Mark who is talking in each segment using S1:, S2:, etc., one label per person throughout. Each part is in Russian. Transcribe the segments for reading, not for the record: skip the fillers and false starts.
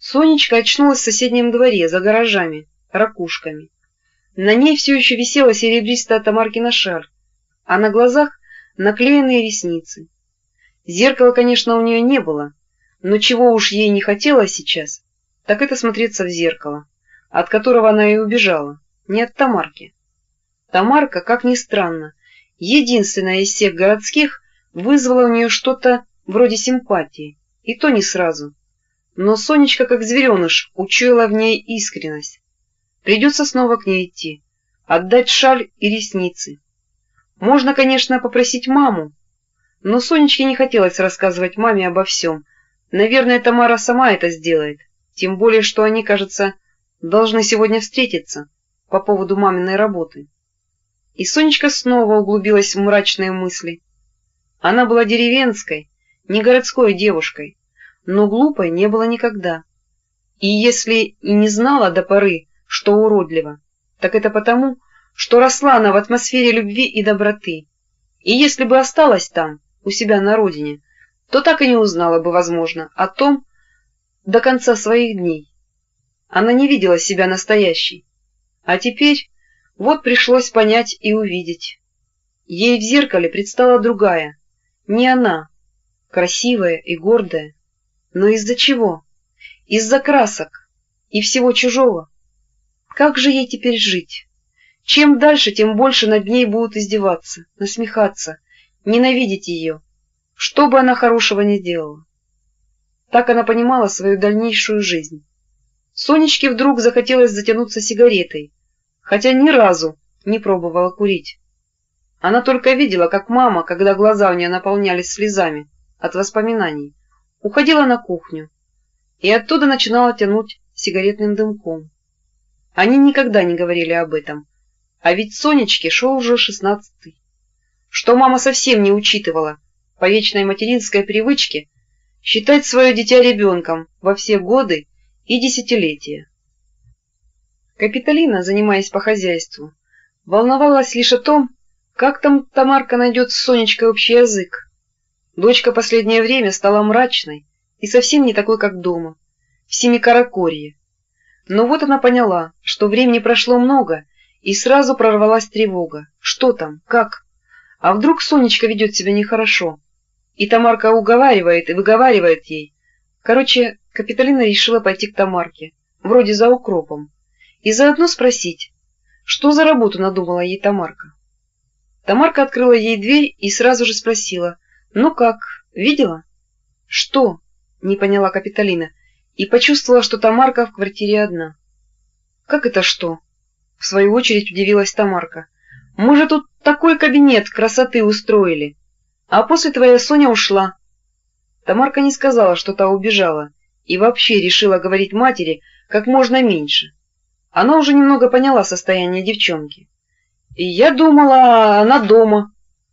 S1: Сонечка очнулась в соседнем дворе, за гаражами, ракушками. На ней все еще висела серебристая Тамаркина шаль, а на глазах наклеенные ресницы. Зеркала, конечно, у нее не было, но чего уж ей не хотелось сейчас, так это смотреться в зеркало, от которого она и убежала, не от Тамарки. Тамарка, как ни странно, единственная из всех городских, вызвала у нее что-то вроде симпатии, и то не сразу. Но Сонечка, как звереныш, учуяла в ней искренность. Придется снова к ней идти, отдать шаль и ресницы. Можно, конечно, попросить маму, но Сонечке не хотелось рассказывать маме обо всем. Наверное, Тамара сама это сделает, тем более, что они, кажется, должны сегодня встретиться по поводу маминой работы. И Сонечка снова углубилась в мрачные мысли. Она была деревенской, не городской девушкой, но глупой не было никогда. И если и не знала до поры, что уродливо, так это потому, что росла она в атмосфере любви и доброты. И если бы осталась там, у себя на родине, то так и не узнала бы, возможно, о том до конца своих дней. Она не видела себя настоящей. А теперь вот пришлось понять и увидеть. Ей в зеркале предстала другая, не она, красивая и гордая. Но из-за чего? Из-за красок и всего чужого. Как же ей теперь жить? Чем дальше, тем больше над ней будут издеваться, насмехаться, ненавидеть ее, что бы она хорошего не делала. Так она понимала свою дальнейшую жизнь. Сонечке вдруг захотелось затянуться сигаретой, хотя ни разу не пробовала курить. Она только видела, как мама, когда глаза у нее наполнялись слезами от воспоминаний, уходила на кухню и оттуда начинала тянуть сигаретным дымком. Они никогда не говорили об этом, а ведь Сонечке шел уже 16-й, что мама совсем не учитывала по вечной материнской привычке считать свое дитя ребенком во все годы и десятилетия. Капитолина, занимаясь по хозяйству, волновалась лишь о том, как там Тамарка найдет с Сонечкой общий язык. Дочка последнее время стала мрачной и совсем не такой, как дома, в Семикаракорье. Но вот она поняла, что времени прошло много, и сразу прорвалась тревога. Что там? Как? А вдруг Сонечка ведет себя нехорошо? И Тамарка уговаривает и выговаривает ей. Короче, Капитолина решила пойти к Тамарке, вроде за укропом, и заодно спросить, что за работу надумала ей Тамарка. Тамарка открыла ей дверь и сразу же спросила: «Ну как, видела?» «Что?» — не поняла Капитолина и почувствовала, что Тамарка в квартире одна. «Как это что?» — в свою очередь удивилась Тамарка. «Мы же тут такой кабинет красоты устроили, а после твоя Соня ушла». Тамарка не сказала, что та убежала, и вообще решила говорить матери как можно меньше. Она уже немного поняла состояние девчонки. «И я думала, она дома».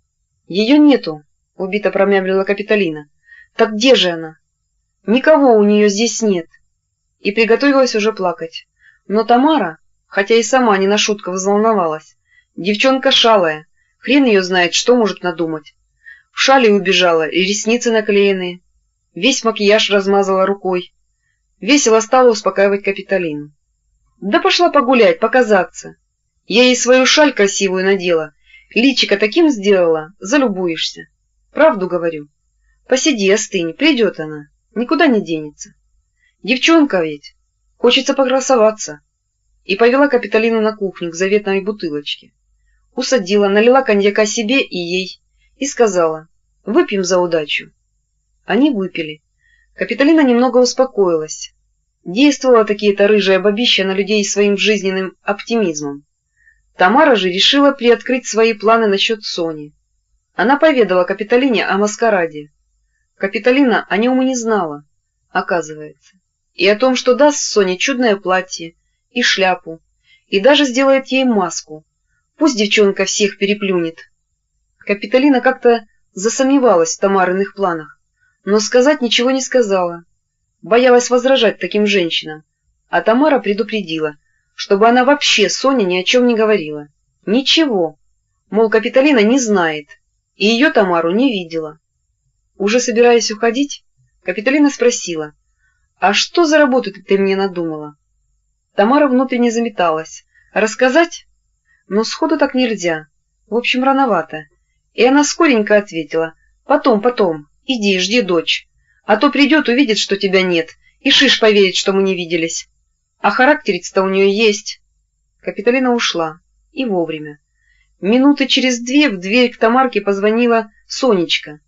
S1: «Ее нету», — убито промямлила Капитолина. «Так где же она?» «Никого у нее здесь нет». И приготовилась уже плакать. Но Тамара, хотя и сама не на шутку взволновалась, девчонка шалая, хрен ее знает, что может надумать. В шале убежала и ресницы наклеенные, весь макияж размазала рукой. Весело стала успокаивать Капитолину. «Да пошла погулять, показаться. Я ей свою шаль красивую надела, личико таким сделала, залюбуешься. Правду говорю. Посиди, остынь, придет она, никуда не денется. Девчонка ведь, хочется покрасоваться». И повела Капитолину на кухню к заветной бутылочке. Усадила, налила коньяка себе и ей, и сказала: «Выпьем за удачу». Они выпили. Капитолина немного успокоилась. Действовала таки эта рыжая бабища на людей своим жизненным оптимизмом. Тамара же решила приоткрыть свои планы насчет Сони. Она поведала Капитолине о маскараде. Капитолина о нем и не знала, оказывается, и о том, что даст Соне чудное платье и шляпу, и даже сделает ей маску. Пусть девчонка всех переплюнет. Капитолина как-то засомневалась в Тамариных планах, но сказать ничего не сказала. Боялась возражать таким женщинам, а Тамара предупредила, чтобы она вообще Соне ни о чем не говорила. Ничего, мол, Капитолина не знает, и ее Тамару не видела. Уже собираясь уходить, Капитолина спросила: «А что за работу ты мне надумала?» Тамара внутренне заметалась. «Рассказать? Но сходу так нельзя. В общем, рановато». И она скоренько ответила: «Потом, потом. Иди, жди дочь. А то придет, увидит, что тебя нет, и шиш поверит, что мы не виделись. А характерец-то у нее есть». Капитолина ушла. И вовремя. Минуты через две в дверь к Тамарке позвонила Сонечка.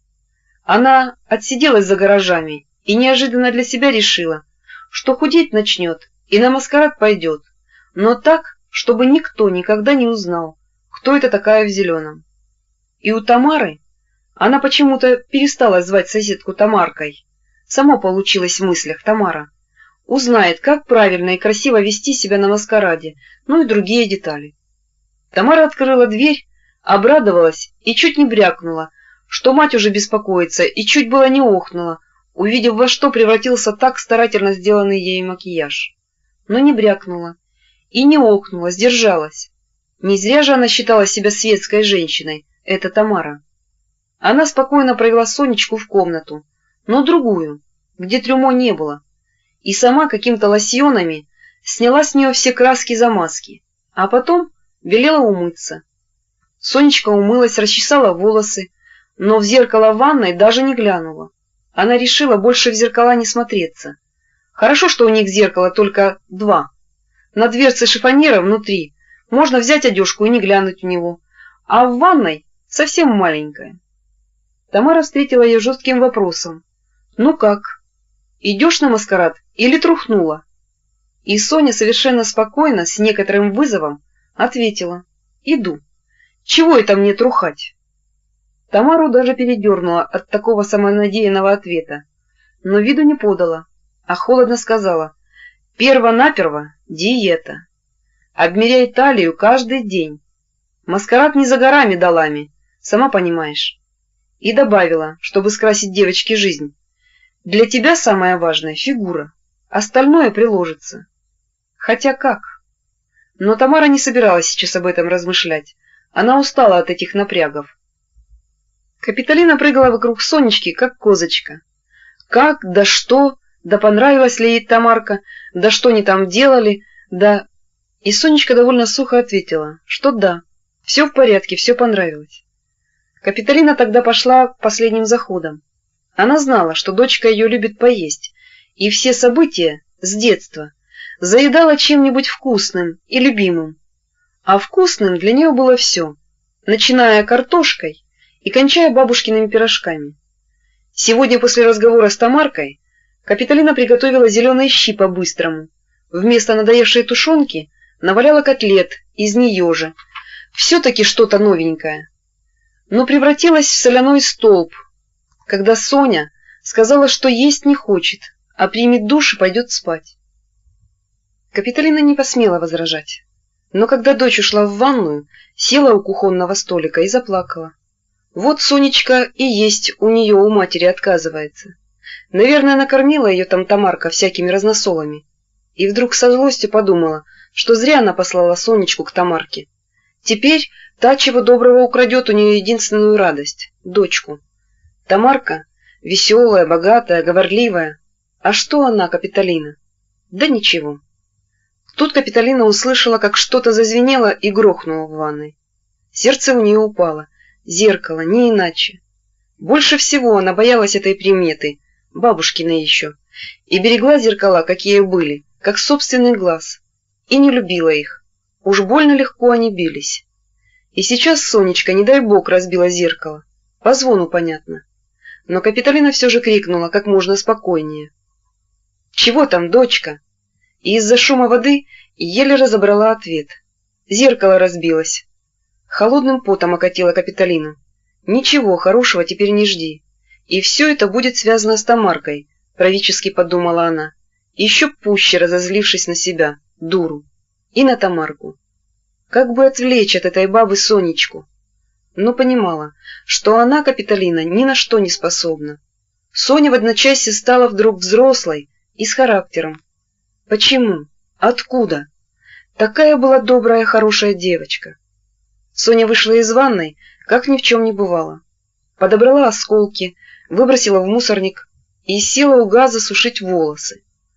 S1: Она отсиделась за гаражами и неожиданно для себя решила, что худеть начнет и на маскарад пойдет, но так, чтобы никто никогда не узнал, кто это такая в зеленом. И у Тамары, она почему-то перестала звать соседку Тамаркой, само получилось в мыслях Тамара, узнает, как правильно и красиво вести себя на маскараде, ну и другие детали. Тамара открыла дверь, обрадовалась и чуть не брякнула, что мать уже беспокоится, и чуть было не охнула, увидев, во что превратился так старательно сделанный ей макияж. Но не брякнула и не охнула, сдержалась. Не зря же она считала себя светской женщиной, это Тамара. Она спокойно провела Сонечку в комнату, но другую, где трюмо не было, и сама какими-то лосьонами сняла с нее все краски-замазки, а потом велела умыться. Сонечка умылась, расчесала волосы, но в зеркало в ванной даже не глянула. Она решила больше в зеркала не смотреться. Хорошо, что у них зеркало только два. На дверце шифоньера внутри можно взять одежку и не глянуть в него, а в ванной совсем маленькая. Тамара встретила ее жестким вопросом: «Ну как? Идешь на маскарад или трухнула?» И Соня совершенно спокойно, с некоторым вызовом, ответила: «Иду. Чего это мне трухать?» Тамару даже передернула от такого самонадеянного ответа, но виду не подала, а холодно сказала: «Перво-наперво диета. Обмеряй талию каждый день. Маскарад не за горами долами, сама понимаешь». И добавила, чтобы скрасить девочке жизнь: «Для тебя самое важное — фигура, остальное приложится». Хотя как? Но Тамара не собиралась сейчас об этом размышлять, она устала от этих напрягов. Капитолина прыгала вокруг Сонечки, как козочка. Как, да что, да понравилась ли ей Тамарка, да что они там делали, да... И Сонечка довольно сухо ответила, что да, все в порядке, все понравилось. Капитолина тогда пошла последним заходом. Она знала, что дочка ее любит поесть, и все события с детства заедала чем-нибудь вкусным и любимым. А вкусным для нее было все, начиная картошкой и кончая бабушкиными пирожками. Сегодня после разговора с Тамаркой Капитолина приготовила зеленые щи по-быстрому. Вместо надоевшей тушенки наваляла котлет из нее же. Все-таки что-то новенькое. Но превратилась в соляной столб, когда Соня сказала, что есть не хочет, а примет душ и пойдет спать. Капитолина не посмела возражать. Но когда дочь ушла в ванную, села у кухонного столика и заплакала. Вот Сонечка и есть у нее у матери отказывается. Наверное, накормила ее там Тамарка всякими разносолами. И вдруг со злостью подумала, что зря она послала Сонечку к Тамарке. Теперь та, чего доброго, украдет у нее единственную радость — дочку. Тамарка веселая, богатая, говорливая. А что она, Капитолина? Да ничего. Тут Капитолина услышала, как что-то зазвенело и грохнуло в ванной. Сердце у нее упало. Зеркало, не иначе. Больше всего она боялась этой приметы, бабушкиной еще, и берегла зеркала, какие были, как собственный глаз, и не любила их. Уж больно легко они бились. И сейчас Сонечка, не дай бог, разбила зеркало. По звону понятно. Но Капитолина все же крикнула как можно спокойнее: «Чего там, дочка?» И из-за шума воды еле разобрала ответ. Зеркало разбилось. Холодным потом окатила Капитолину. «Ничего хорошего теперь не жди. И все это будет связано с Тамаркой», — правительски подумала она, еще пуще разозлившись на себя, дуру, и на Тамарку. Как бы отвлечь от этой бабы Сонечку? Но понимала, что она, Капитолина, ни на что не способна. Соня в одночасье стала вдруг взрослой и с характером. Почему? Откуда? Такая была добрая, хорошая девочка. Соня вышла из ванной, как ни в чем не бывало. Подобрала осколки, выбросила в мусорник и села у газа сушить волосы.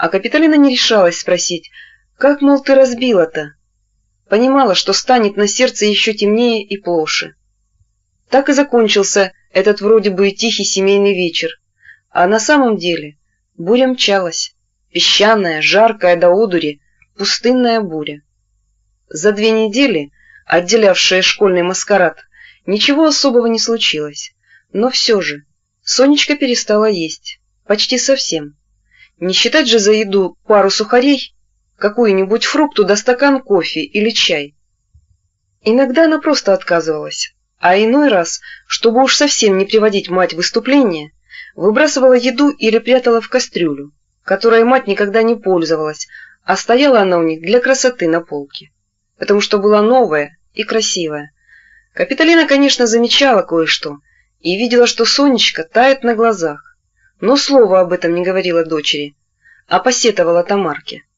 S1: А Капитолина не решалась спросить, как, мол, ты разбила-то? Понимала, что станет на сердце еще темнее и плоше. Так и закончился этот вроде бы и тихий семейный вечер. А на самом деле буря мчалась, песчаная, жаркая до одури, пустынная буря. За 2 недели, отделявшие школьный маскарад, ничего особого не случилось, но все же Сонечка перестала есть, почти совсем. Не считать же за еду пару сухарей, какую-нибудь фрукту да стакан кофе или чай. Иногда она просто отказывалась, а иной раз, чтобы уж совсем не приводить мать в выступление, выбрасывала еду или прятала в кастрюлю, которой мать никогда не пользовалась, а стояла она у них для красоты на полке, потому что была новая и красивая. Капитолина, конечно, замечала кое-что и видела, что Сонечка тает на глазах, но слова об этом не говорила дочери, а посетовала Тамарке.